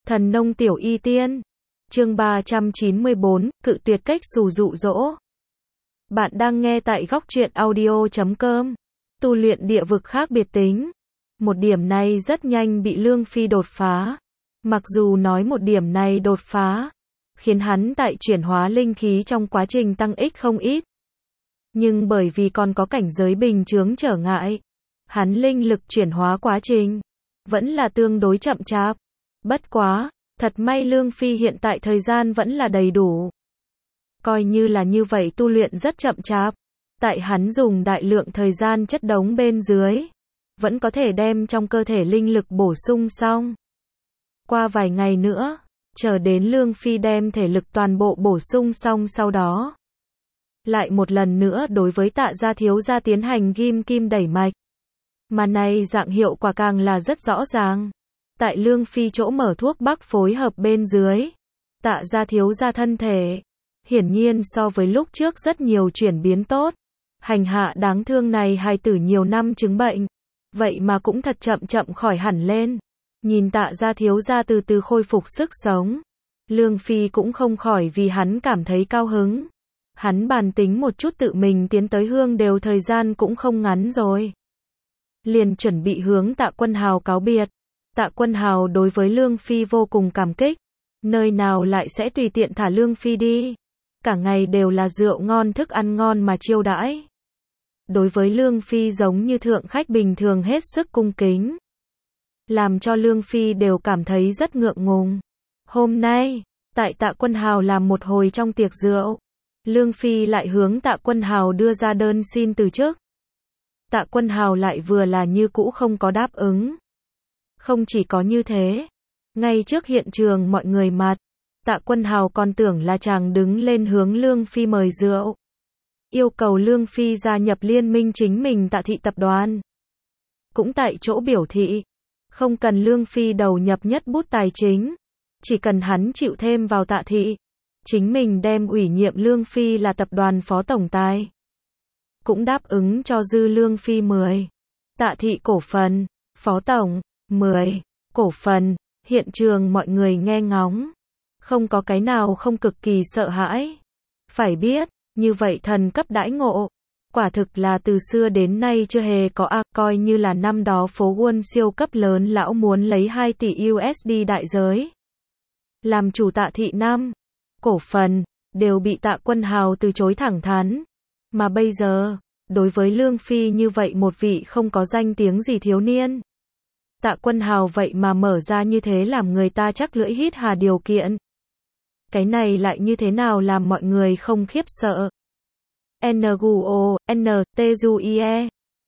Thần nông tiểu y tiên. Chương 394, cự tuyệt cách xù dụ dỗ. Bạn đang nghe tại góc truyện audio.com. Tu luyện địa vực khác biệt tính. Một điểm này rất nhanh bị Lương Phi đột phá. Mặc dù nói một điểm này đột phá, khiến hắn tại chuyển hóa linh khí trong quá trình tăng ích không ít. Nhưng bởi vì còn có cảnh giới bình chướng trở ngại, hắn linh lực chuyển hóa quá trình vẫn là tương đối chậm chạp. Bất quá, thật may Lương Phi hiện tại thời gian vẫn là đầy đủ. Coi như là như vậy tu luyện rất chậm chạp, tại hắn dùng đại lượng thời gian chất đống bên dưới, vẫn có thể đem trong cơ thể linh lực bổ sung xong. Qua vài ngày nữa, chờ đến Lương Phi đem thể lực toàn bộ bổ sung xong sau đó, lại một lần nữa đối với Tạ gia thiếu gia tiến hành ghim kim đẩy mạch. Mà này dạng hiệu quả càng là rất rõ ràng. Tại Lương Phi chỗ mở thuốc bắc phối hợp bên dưới, Tạ gia thiếu gia thân thể, hiển nhiên so với lúc trước rất nhiều chuyển biến tốt. Hành hạ đáng thương này hài tử nhiều năm chứng bệnh, vậy mà cũng thật chậm chậm khỏi hẳn lên. Nhìn Tạ gia thiếu gia từ từ khôi phục sức sống, Lương Phi cũng không khỏi vì hắn cảm thấy cao hứng. Hắn bàn tính một chút tự mình tiến tới Hương đều thời gian cũng không ngắn rồi. Liền chuẩn bị hướng Tạ Quân Hào cáo biệt. Tạ Quân Hào đối với Lương Phi vô cùng cảm kích. Nơi nào lại sẽ tùy tiện thả Lương Phi đi. Cả ngày đều là rượu ngon thức ăn ngon mà chiêu đãi. Đối với Lương Phi giống như thượng khách bình thường hết sức cung kính. Làm cho Lương Phi đều cảm thấy rất ngượng ngùng. Hôm nay, tại Tạ Quân Hào làm một hồi trong tiệc rượu, Lương Phi lại hướng Tạ Quân Hào đưa ra đơn xin từ chức. Tạ Quân Hào lại vừa là như cũ không có đáp ứng. Không chỉ có như thế, ngay trước hiện trường mọi người mặt, Tạ Quân Hào còn tưởng là chàng đứng lên hướng Lương Phi mời rượu. Yêu cầu Lương Phi gia nhập liên minh chính mình Tạ thị tập đoàn. Cũng tại chỗ biểu thị, không cần Lương Phi đầu nhập nhất bút tài chính, chỉ cần hắn chịu thêm vào Tạ thị, chính mình đem ủy nhiệm Lương Phi là tập đoàn phó tổng tài. Cũng đáp ứng cho dư Lương Phi 10 Tạ thị cổ phần, phó tổng 10 cổ phần. Hiện trường mọi người nghe ngóng, không có cái nào không cực kỳ sợ hãi. Phải biết, như vậy thần cấp đãi ngộ, quả thực là từ xưa đến nay chưa hề có coi như là năm đó phố Wall siêu cấp lớn lão muốn lấy 2 tỷ USD đại giới. Làm chủ Tạ thị cổ phần, đều bị Tạ Quân Hào từ chối thẳng thắn. Mà bây giờ, đối với Lương Phi như vậy một vị không có danh tiếng gì thiếu niên, Tạ Quân Hào vậy mà mở ra như thế làm người ta chắc lưỡi hít hà điều kiện. Cái này lại như thế nào làm mọi người không khiếp sợ. NGO, NTUIE,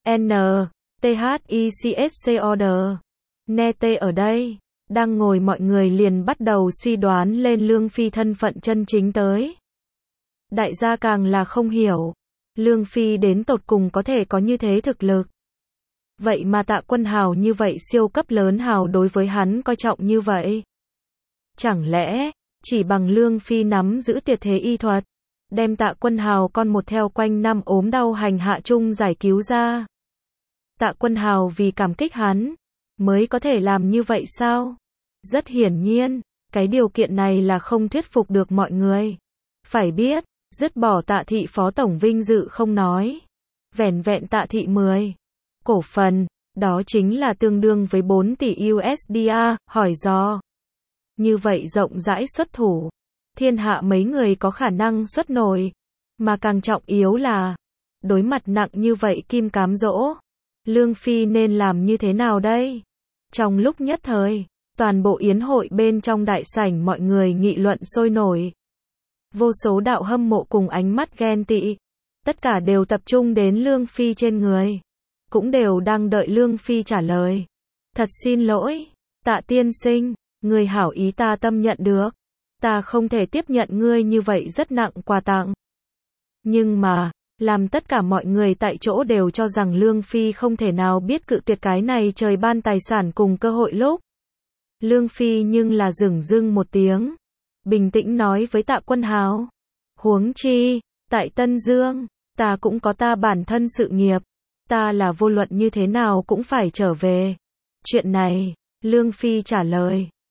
NTHICSCOD, NET ở đây, đang ngồi mọi người liền bắt đầu suy đoán lên Lương Phi thân phận chân chính tới. Đại gia càng là không hiểu, Lương Phi đến tột cùng có thể có như thế thực lực. Vậy mà Tạ Quân Hào như vậy siêu cấp lớn hào đối với hắn coi trọng như vậy. Chẳng lẽ, chỉ bằng Lương Phi nắm giữ tuyệt thế y thuật, đem Tạ Quân Hào con một theo quanh năm ốm đau hành hạ chung giải cứu ra. Tạ Quân Hào vì cảm kích hắn, mới có thể làm như vậy sao? Rất hiển nhiên, cái điều kiện này là không thuyết phục được mọi người. Phải biết, dứt bỏ Tạ thị phó tổng vinh dự không nói, vẻn vẹn Tạ thị 10 cổ phần, đó chính là tương đương với 4 tỷ USD. Hỏi do, như vậy rộng rãi xuất thủ, thiên hạ mấy người có khả năng xuất nổi. Mà càng trọng yếu là, đối mặt nặng như vậy kim cám dỗ, Lương Phi nên làm như thế nào đây? Trong lúc nhất thời, toàn bộ yến hội bên trong đại sảnh mọi người nghị luận sôi nổi. Vô số đạo hâm mộ cùng ánh mắt ghen tị, tất cả đều tập trung đến Lương Phi trên người, cũng đều đang đợi Lương Phi trả lời. Thật xin lỗi, Tạ tiên sinh, người hảo ý ta tâm nhận được, ta không thể tiếp nhận ngươi như vậy rất nặng quà tặng. Nhưng mà, làm tất cả mọi người tại chỗ đều cho rằng Lương Phi không thể nào biết cự tuyệt cái này trời ban tài sản cùng cơ hội lúc. Lương Phi nhưng là dửng dưng một tiếng, bình tĩnh nói với Tạ Quân Hào. Huống chi, tại Tân Dương, ta cũng có ta bản thân sự nghiệp, ta là vô luận như thế nào cũng phải trở về. Chuyện này, Lương Phi trả lời,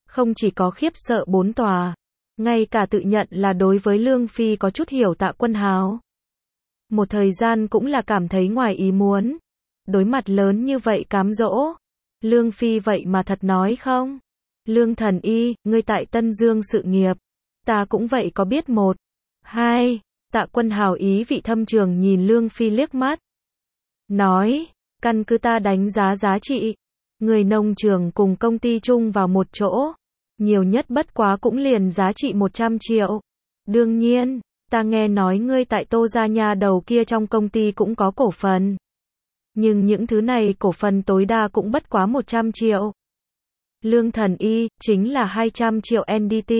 Không chỉ có khiếp sợ bốn tòa, ngay cả tự nhận là đối với Lương Phi có chút hiểu Tạ Quân Hào. Một thời gian cũng là cảm thấy ngoài ý muốn. Đối mặt lớn như vậy cám dỗ. Lương Phi vậy mà thật nói không? Lương thần y, ngươi tại Tân Dương sự nghiệp. Ta cũng vậy có biết một. Hai, Tạ Quân Hào ý vị thâm trường nhìn Lương Phi liếc mắt. Nói, căn cứ ta đánh giá giá trị. Người nông trường cùng công ty chung vào một chỗ. Nhiều nhất bất quá cũng liền giá trị 100 triệu. Đương nhiên, ta nghe nói ngươi tại Tô Gia nhà đầu kia trong công ty cũng có cổ phần. Nhưng những thứ này cổ phần tối đa cũng bất quá 100 triệu. Lương thần y, chính là 200 triệu NDT.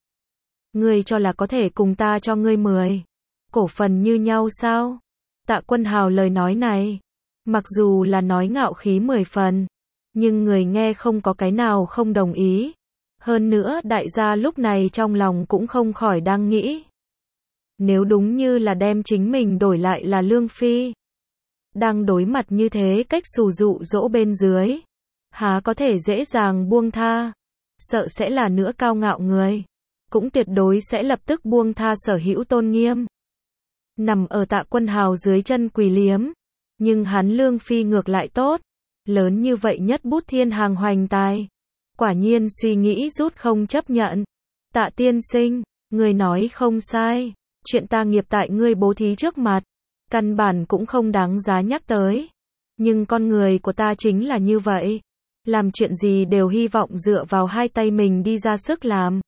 Ngươi cho là có thể cùng ta cho ngươi 10 cổ phần như nhau sao? Tạ Quân Hào lời nói này, mặc dù là nói ngạo khí 10 phần, nhưng người nghe không có cái nào không đồng ý. Hơn nữa đại gia lúc này trong lòng cũng không khỏi đang nghĩ. Nếu đúng như là đem chính mình đổi lại là Lương Phi, đang đối mặt như thế cách xù dụ dỗ bên dưới, há có thể dễ dàng buông tha, sợ sẽ là nữa cao ngạo người, cũng tuyệt đối sẽ lập tức buông tha sở hữu tôn nghiêm. Nằm ở Tạ Quân Hào dưới chân quỳ liếm, nhưng hắn Lương Phi ngược lại tốt, lớn như vậy nhất bút thiên hàng hoành tài. Quả nhiên suy nghĩ rút không chấp nhận. Tạ tiên sinh, người nói không sai, chuyện ta nghiệp tại ngươi bố thí trước mặt, căn bản cũng không đáng giá nhắc tới. Nhưng con người của ta chính là như vậy, làm chuyện gì đều hy vọng dựa vào hai tay mình đi ra sức làm.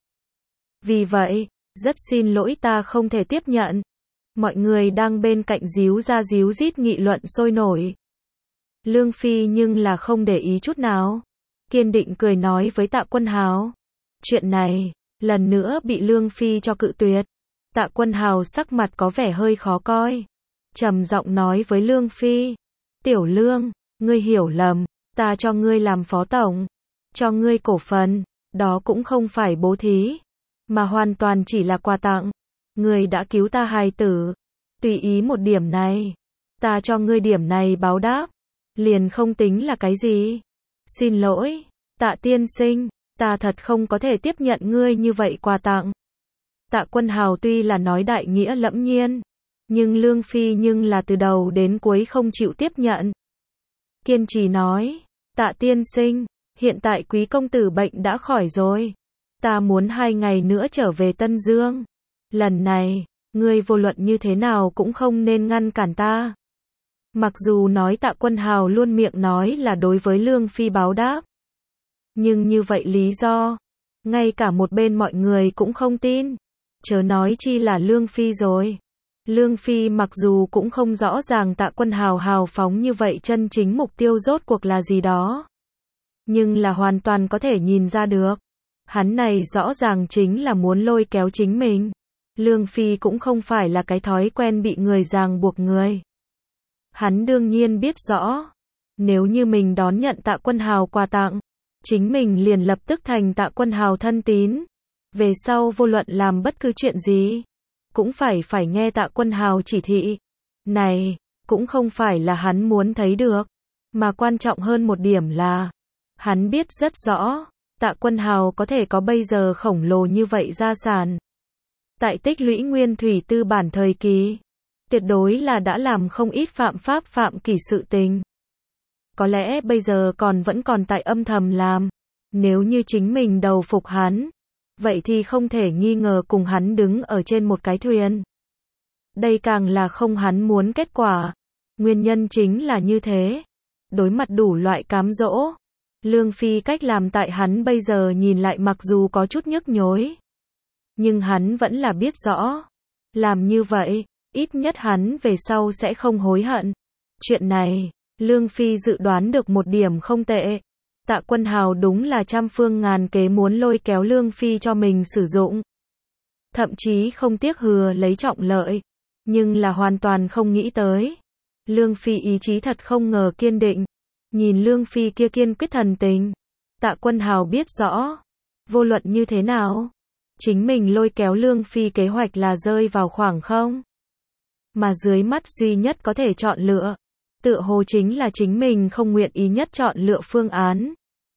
Vì vậy, rất xin lỗi ta không thể tiếp nhận. Mọi người đang bên cạnh díu ra díu dít nghị luận sôi nổi. Lương Phi nhưng là không để ý chút nào. Kiên định cười nói với Tạ Quân Hào. Chuyện này, lần nữa bị Lương Phi cho cự tuyệt. Tạ Quân Hào sắc mặt có vẻ hơi khó coi. Trầm giọng nói với Lương Phi. Tiểu Lương, ngươi hiểu lầm, ta cho ngươi làm phó tổng, cho ngươi cổ phần, đó cũng không phải bố thí, mà hoàn toàn chỉ là quà tặng. Ngươi đã cứu ta hài tử, tùy ý một điểm này, ta cho ngươi điểm này báo đáp, liền không tính là cái gì. Xin lỗi, Tạ tiên sinh, ta thật không có thể tiếp nhận ngươi như vậy quà tặng. Tạ Quân Hào tuy là nói đại nghĩa lẫm nhiên, nhưng Lương Phi nhưng là từ đầu đến cuối không chịu tiếp nhận. Kiên trì nói, Tạ tiên sinh, hiện tại quý công tử bệnh đã khỏi rồi. Ta muốn 2 ngày nữa trở về Tân Dương. Lần này, ngươi vô luận như thế nào cũng không nên ngăn cản ta. Mặc dù nói Tạ Quân Hào luôn miệng nói là đối với Lương Phi báo đáp. Nhưng như vậy lý do, ngay cả một bên mọi người cũng không tin. Chớ nói chi là Lương Phi rồi. Lương Phi mặc dù cũng không rõ ràng Tạ Quân Hào hào phóng như vậy chân chính mục tiêu rốt cuộc là gì đó. Nhưng là hoàn toàn có thể nhìn ra được. Hắn này rõ ràng chính là muốn lôi kéo chính mình. Lương Phi cũng không phải là cái thói quen bị người ràng buộc người. Hắn đương nhiên biết rõ. Nếu như mình đón nhận Tạ Quân Hào quà tặng, chính mình liền lập tức thành Tạ Quân Hào thân tín. Về sau vô luận làm bất cứ chuyện gì, cũng phải nghe Tạ Quân Hào chỉ thị. Này, cũng không phải là hắn muốn thấy được. Mà quan trọng hơn một điểm là, hắn biết rất rõ, Tạ Quân Hào có thể có bây giờ khổng lồ như vậy gia sản. Tại tích lũy nguyên thủy tư bản thời kỳ, tuyệt đối là đã làm không ít phạm pháp phạm kỷ sự tình. Có lẽ bây giờ vẫn còn tại âm thầm làm. Nếu như chính mình đầu phục hắn, vậy thì không thể nghi ngờ cùng hắn đứng ở trên một cái thuyền. Đây càng là không hắn muốn kết quả. Nguyên nhân chính là như thế. Đối mặt đủ loại cám dỗ, Lương Phi cách làm tại hắn bây giờ nhìn lại mặc dù có chút nhức nhối, nhưng hắn vẫn là biết rõ. Làm như vậy, ít nhất hắn về sau sẽ không hối hận. Chuyện này, Lương Phi dự đoán được một điểm không tệ. Tạ Quân Hào đúng là trăm phương ngàn kế muốn lôi kéo Lương Phi cho mình sử dụng. Thậm chí không tiếc hừa lấy trọng lợi. Nhưng là hoàn toàn không nghĩ tới. Lương Phi ý chí thật không ngờ kiên định. Nhìn Lương Phi kia kiên quyết thần tình, Tạ Quân Hào biết rõ. Vô luận như thế nào, chính mình lôi kéo Lương Phi kế hoạch là rơi vào khoảng không. Mà dưới mắt duy nhất có thể chọn lựa, tựa hồ chính là chính mình không nguyện ý nhất chọn lựa phương án.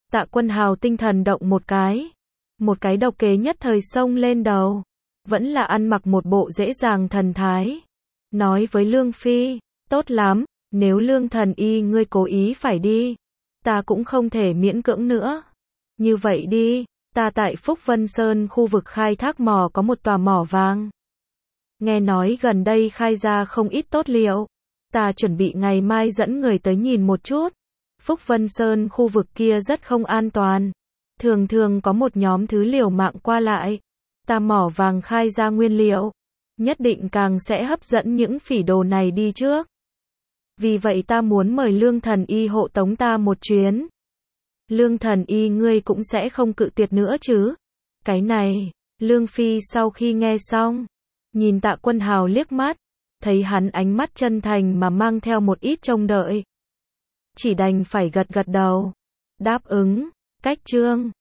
Tạ Quân Hào tinh thần động một cái độc kế nhất thời xông lên đầu. Vẫn là ăn mặc một bộ dễ dàng thần thái. Nói với Lương Phi, tốt lắm, nếu Lương thần y ngươi cố ý phải đi, ta cũng không thể miễn cưỡng nữa. Như vậy đi, ta tại Phúc Vân Sơn khu vực khai thác mỏ có một tòa mỏ vàng. Nghe nói gần đây khai ra không ít tốt liệu. Ta chuẩn bị ngày mai dẫn người tới nhìn một chút. Phúc Vân Sơn khu vực kia rất không an toàn. Thường thường có một nhóm thứ liều mạng qua lại. Ta mỏ vàng khai ra nguyên liệu. Nhất định càng sẽ hấp dẫn những phỉ đồ này đi trước. Vì vậy ta muốn mời Lương thần y hộ tống ta một chuyến. Lương thần y ngươi cũng sẽ không cự tuyệt nữa chứ? Cái này, Lương Phi sau khi nghe xong, nhìn Tạ Quân Hào liếc mắt, thấy hắn ánh mắt chân thành mà mang theo một ít trông đợi. Chỉ đành phải gật gật đầu. Đáp ứng, cách chương.